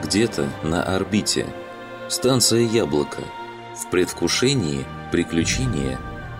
Где-то на орбите. Станция «Яблоко». В предвкушении приключения.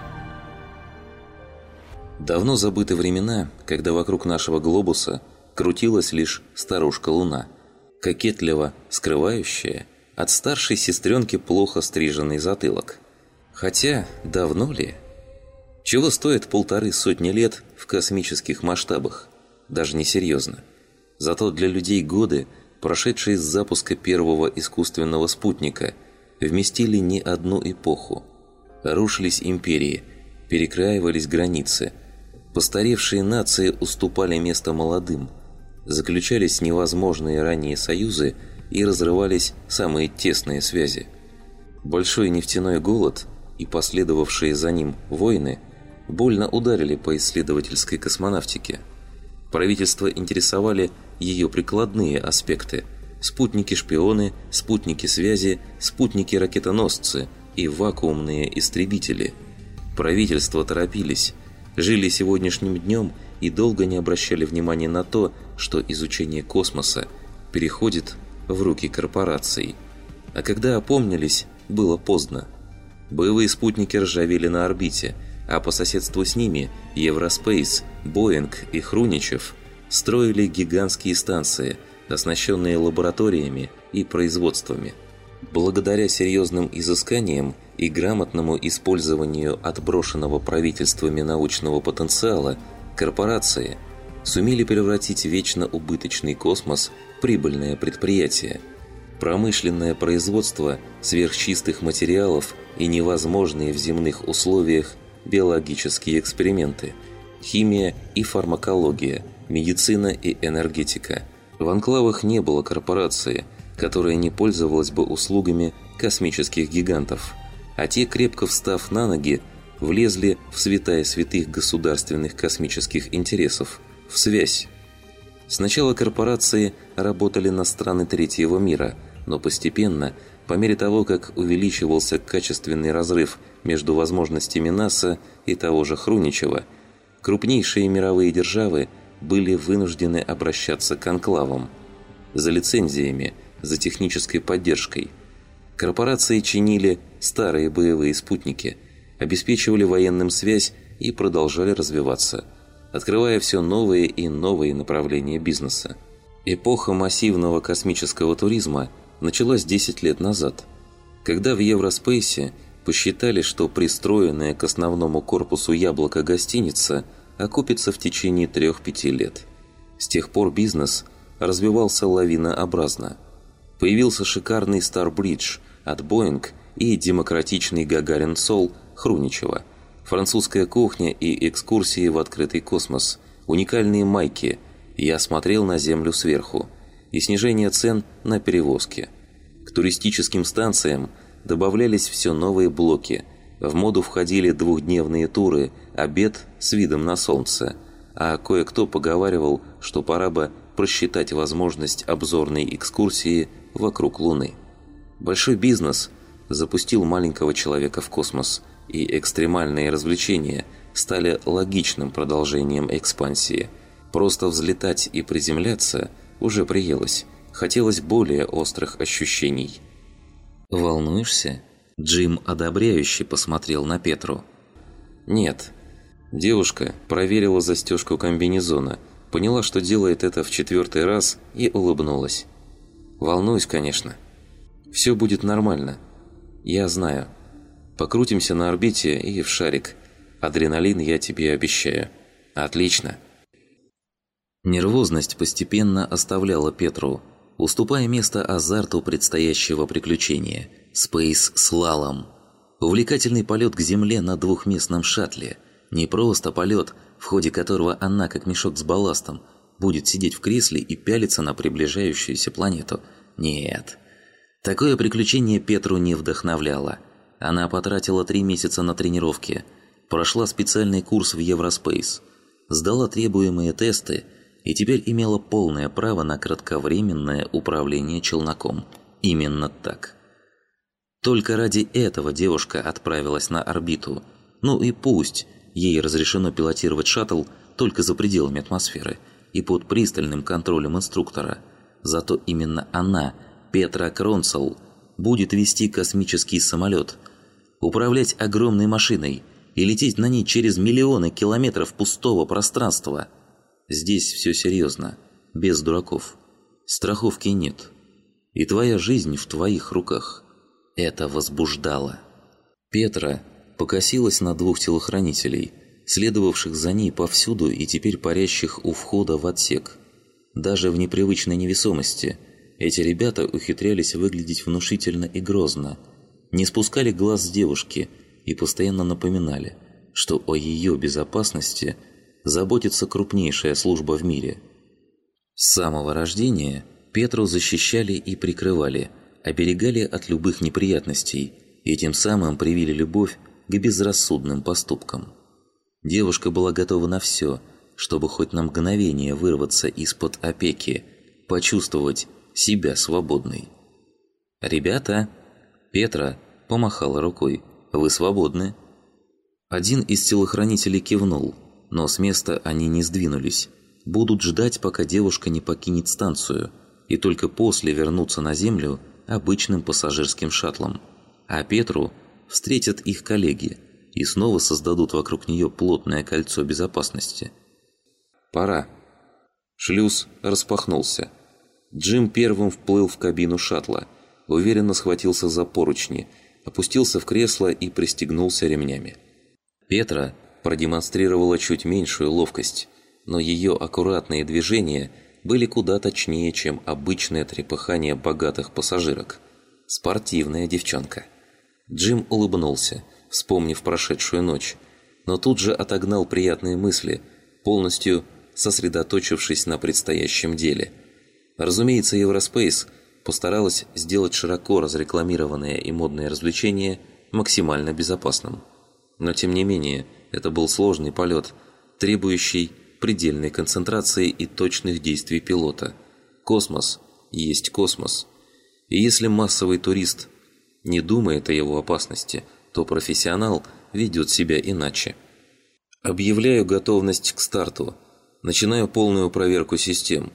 Давно забыты времена, когда вокруг нашего глобуса крутилась лишь старушка-луна, кокетливо скрывающая от старшей сестренки плохо стриженный затылок. Хотя, давно ли? Чего стоит 150 лет в космических масштабах? Даже не серьезно. Зато для людей годы, прошедшие с запуска первого искусственного спутника, вместили не одну эпоху. Рушились империи, перекраивались границы. Постаревшие нации уступали место молодым. Заключались невозможные ранее союзы и разрывались самые тесные связи. Большой нефтяной голод и последовавшие за ним войны больно ударили по исследовательской космонавтике. Правительство интересовали ее прикладные аспекты – спутники-шпионы, спутники связи, спутники-ракетоносцы и вакуумные истребители. Правительства торопились, жили сегодняшним днем и долго не обращали внимания на то, что изучение космоса переходит в руки корпораций. А когда опомнились, было поздно. Боевые спутники ржавели на орбите, а по соседству с ними Евроспейс, Боинг и Хруничев строили гигантские станции, оснащенные лабораториями и производствами. Благодаря серьезным изысканиям и грамотному использованию отброшенного правительствами научного потенциала, корпорации сумели превратить вечно убыточный космос в прибыльное предприятие. Промышленное производство сверхчистых материалов и невозможные в земных условиях биологические эксперименты, химия и фармакология, медицина и энергетика. В анклавах не было корпорации, которая не пользовалась бы услугами космических гигантов, а те, крепко встав на ноги, влезли в святая святых государственных космических интересов, в связь. Сначала корпорации работали на страны третьего мира, но постепенно, по мере того, как увеличивался качественный разрыв между возможностями НАСА и того же Хруничева, крупнейшие мировые державы были вынуждены обращаться к анклавам за лицензиями, за технической поддержкой. Корпорации чинили старые боевые спутники, обеспечивали военным связь и продолжали развиваться, открывая все новые и новые направления бизнеса. Эпоха массивного космического туризма началась 10 лет назад, когда в Евроспейсе посчитали, что пристроенная к основному корпусу «Яблоко» гостиница окупится в течение 3-5 лет. С тех пор бизнес развивался лавинообразно. Появился шикарный Стар-Бридж от Боинг и демократичный Гагарин-Сол Хруничева, французская кухня и экскурсии в открытый космос, уникальные майки «Я смотрел на Землю сверху» и снижение цен на перевозки. К туристическим станциям добавлялись все новые блоки. В моду входили двухдневные туры, обед с видом на солнце, а кое-кто поговаривал, что пора бы просчитать возможность обзорной экскурсии вокруг Луны. Большой бизнес запустил маленького человека в космос, и экстремальные развлечения стали логичным продолжением экспансии. Просто взлетать и приземляться уже приелось, хотелось более острых ощущений. «Волнуешься?» Джим одобряюще посмотрел на Петру. «Нет». Девушка проверила застежку комбинезона, поняла, что делает это в 4-й раз, и улыбнулась. «Волнуюсь, конечно. Все будет нормально. Я знаю. Покрутимся на орбите и в шарик. Адреналин я тебе обещаю. Отлично». Нервозность постепенно оставляла Петру, уступая место азарту предстоящего приключения – спейс-слалом. Увлекательный полет к Земле на двухместном шаттле. Не просто полет, в ходе которого она, как мешок с балластом, будет сидеть в кресле и пялиться на приближающуюся планету. Нет. Такое приключение Петру не вдохновляло. Она потратила 3 месяца на тренировки, прошла специальный курс в Евроспейс, сдала требуемые тесты и теперь имела полное право на кратковременное управление челноком. Именно так. Только ради этого девушка отправилась на орбиту. Ну и пусть ей разрешено пилотировать шаттл только за пределами атмосферы и под пристальным контролем инструктора. Зато именно она Петра Кронцел будет вести космический самолет, управлять огромной машиной и лететь на ней через миллионы километров пустого пространства. Здесь все серьезно, без дураков. Страховки нет. И твоя жизнь в твоих руках. Это возбуждало. Петра покосилась на двух телохранителей, следовавших за ней повсюду и теперь парящих у входа в отсек. Даже в непривычной невесомости эти ребята ухитрялись выглядеть внушительно и грозно, не спускали глаз с девушки и постоянно напоминали, что о ее безопасности заботится крупнейшая служба в мире. С самого рождения Петру защищали и прикрывали, оберегали от любых неприятностей и тем самым привили любовь к безрассудным поступкам. Девушка была готова на все, чтобы хоть на мгновение вырваться из-под опеки, почувствовать себя свободной. «Ребята!» Петра помахала рукой. «Вы свободны!» Один из телохранителей кивнул, но с места они не сдвинулись. Будут ждать, пока девушка не покинет станцию, и только после вернуться на Землю обычным пассажирским шаттлом. А Петру встретят их коллеги и снова создадут вокруг нее плотное кольцо безопасности. «Пора». Шлюз распахнулся. Джим первым вплыл в кабину шаттла, уверенно схватился за поручни, опустился в кресло и пристегнулся ремнями. Петра продемонстрировала чуть меньшую ловкость, но ее аккуратные движения были куда точнее, чем обычное трепыхание богатых пассажирок. Спортивная девчонка. Джим улыбнулся, вспомнив прошедшую ночь, но тут же отогнал приятные мысли, полностью сосредоточившись на предстоящем деле. Разумеется, Евроспейс постаралась сделать широко разрекламированное и модное развлечение максимально безопасным. Но тем не менее, это был сложный полет, требующий предельной концентрации и точных действий пилота. Космос есть космос. И если массовый турист не думает о его опасности, то профессионал ведет себя иначе. Объявляю готовность к старту. Начинаю полную проверку систем.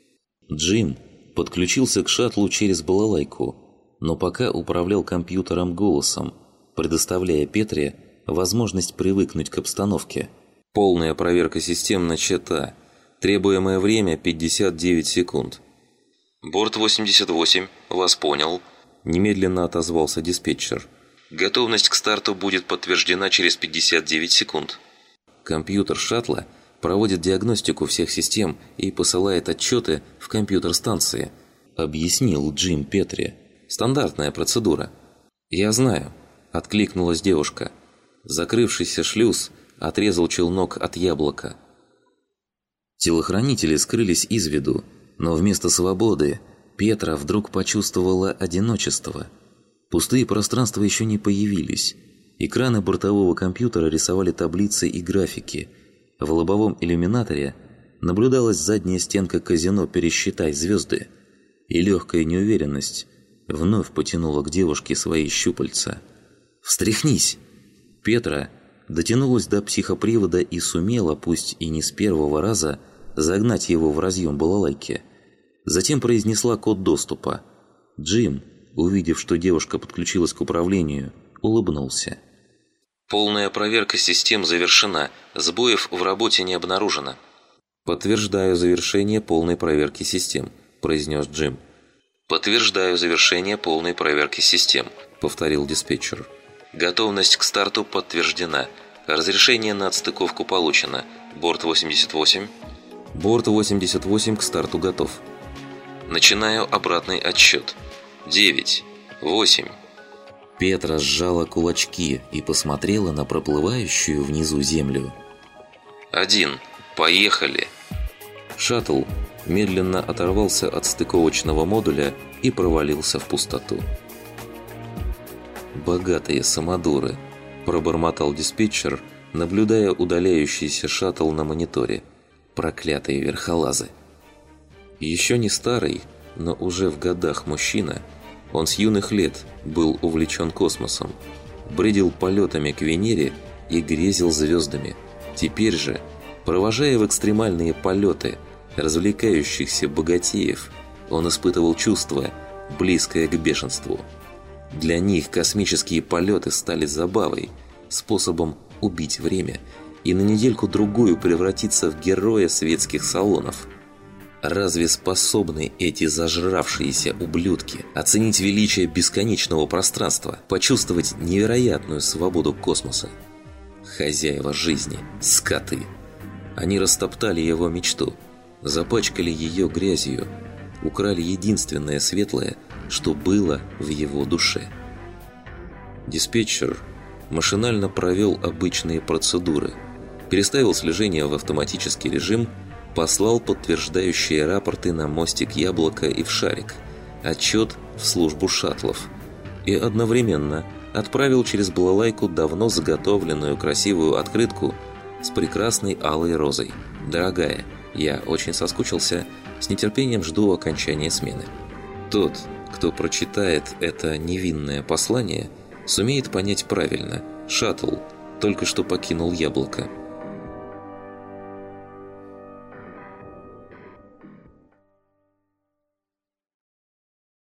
Джим подключился к шаттлу через балалайку, но пока управлял компьютером голосом, предоставляя Петре возможность привыкнуть к обстановке. Полная проверка систем начата. Требуемое время 59 секунд. «Борт 88, вас понял», – немедленно отозвался диспетчер. «Готовность к старту будет подтверждена через 59 секунд». Компьютер шаттла проводит диагностику всех систем и посылает отчеты в компьютер станции, объяснил Джим Петре. Стандартная процедура. «Я знаю», – откликнулась девушка. Закрывшийся шлюз отрезал челнок от яблока. Телохранители скрылись из виду, но вместо свободы Петра вдруг почувствовала одиночество. Пустые пространства еще не появились. Экраны бортового компьютера рисовали таблицы и графики. В лобовом иллюминаторе наблюдалась задняя стенка казино «Пересчитай звезды», и легкая неуверенность вновь потянула к девушке свои щупальца. «Встряхнись!» Петра дотянулась до психопривода и сумела, пусть и не с первого раза, загнать его в разъем балалайки. Затем произнесла код доступа. Джим, увидев, что девушка подключилась к управлению, улыбнулся. «Полная проверка систем завершена. Сбоев в работе не обнаружено». «Подтверждаю завершение полной проверки систем», – произнес Джим. «Подтверждаю завершение полной проверки систем», – повторил диспетчер. «Готовность к старту подтверждена. Разрешение на отстыковку получено. Борт 88». «Борт 88 к старту готов». «Начинаю обратный отсчет. 9, 8». Петра сжала кулачки и посмотрела на проплывающую внизу землю. 1. Поехали!» Шаттл медленно оторвался от стыковочного модуля и провалился в пустоту. «Богатые самодуры», – пробормотал диспетчер, наблюдая удаляющийся шаттл на мониторе. «Проклятые верхолазы». Еще не старый, но уже в годах мужчина, он с юных лет был увлечен космосом, бредил полетами к Венере и грезил звездами. Теперь же, провожая в экстремальные полеты развлекающихся богатеев, он испытывал чувства, близкое к бешенству. Для них космические полеты стали забавой, способом убить время и на недельку-другую превратиться в героя светских салонов. Разве способны эти зажравшиеся ублюдки оценить величие бесконечного пространства, почувствовать невероятную свободу космоса? Хозяева жизни, скоты. Они растоптали его мечту, запачкали ее грязью, украли единственное светлое, что было в его душе. Диспетчер машинально провел обычные процедуры, переставил слежение в автоматический режим, послал подтверждающие рапорты на мостик Яблоко и в Шарик, отчет в службу шаттлов и одновременно отправил через балалайку давно заготовленную красивую открытку с прекрасной алой розой. «Дорогая, я очень соскучился, с нетерпением жду окончания смены». Тот, кто прочитает это невинное послание, сумеет понять правильно: шаттл только что покинул Яблоко.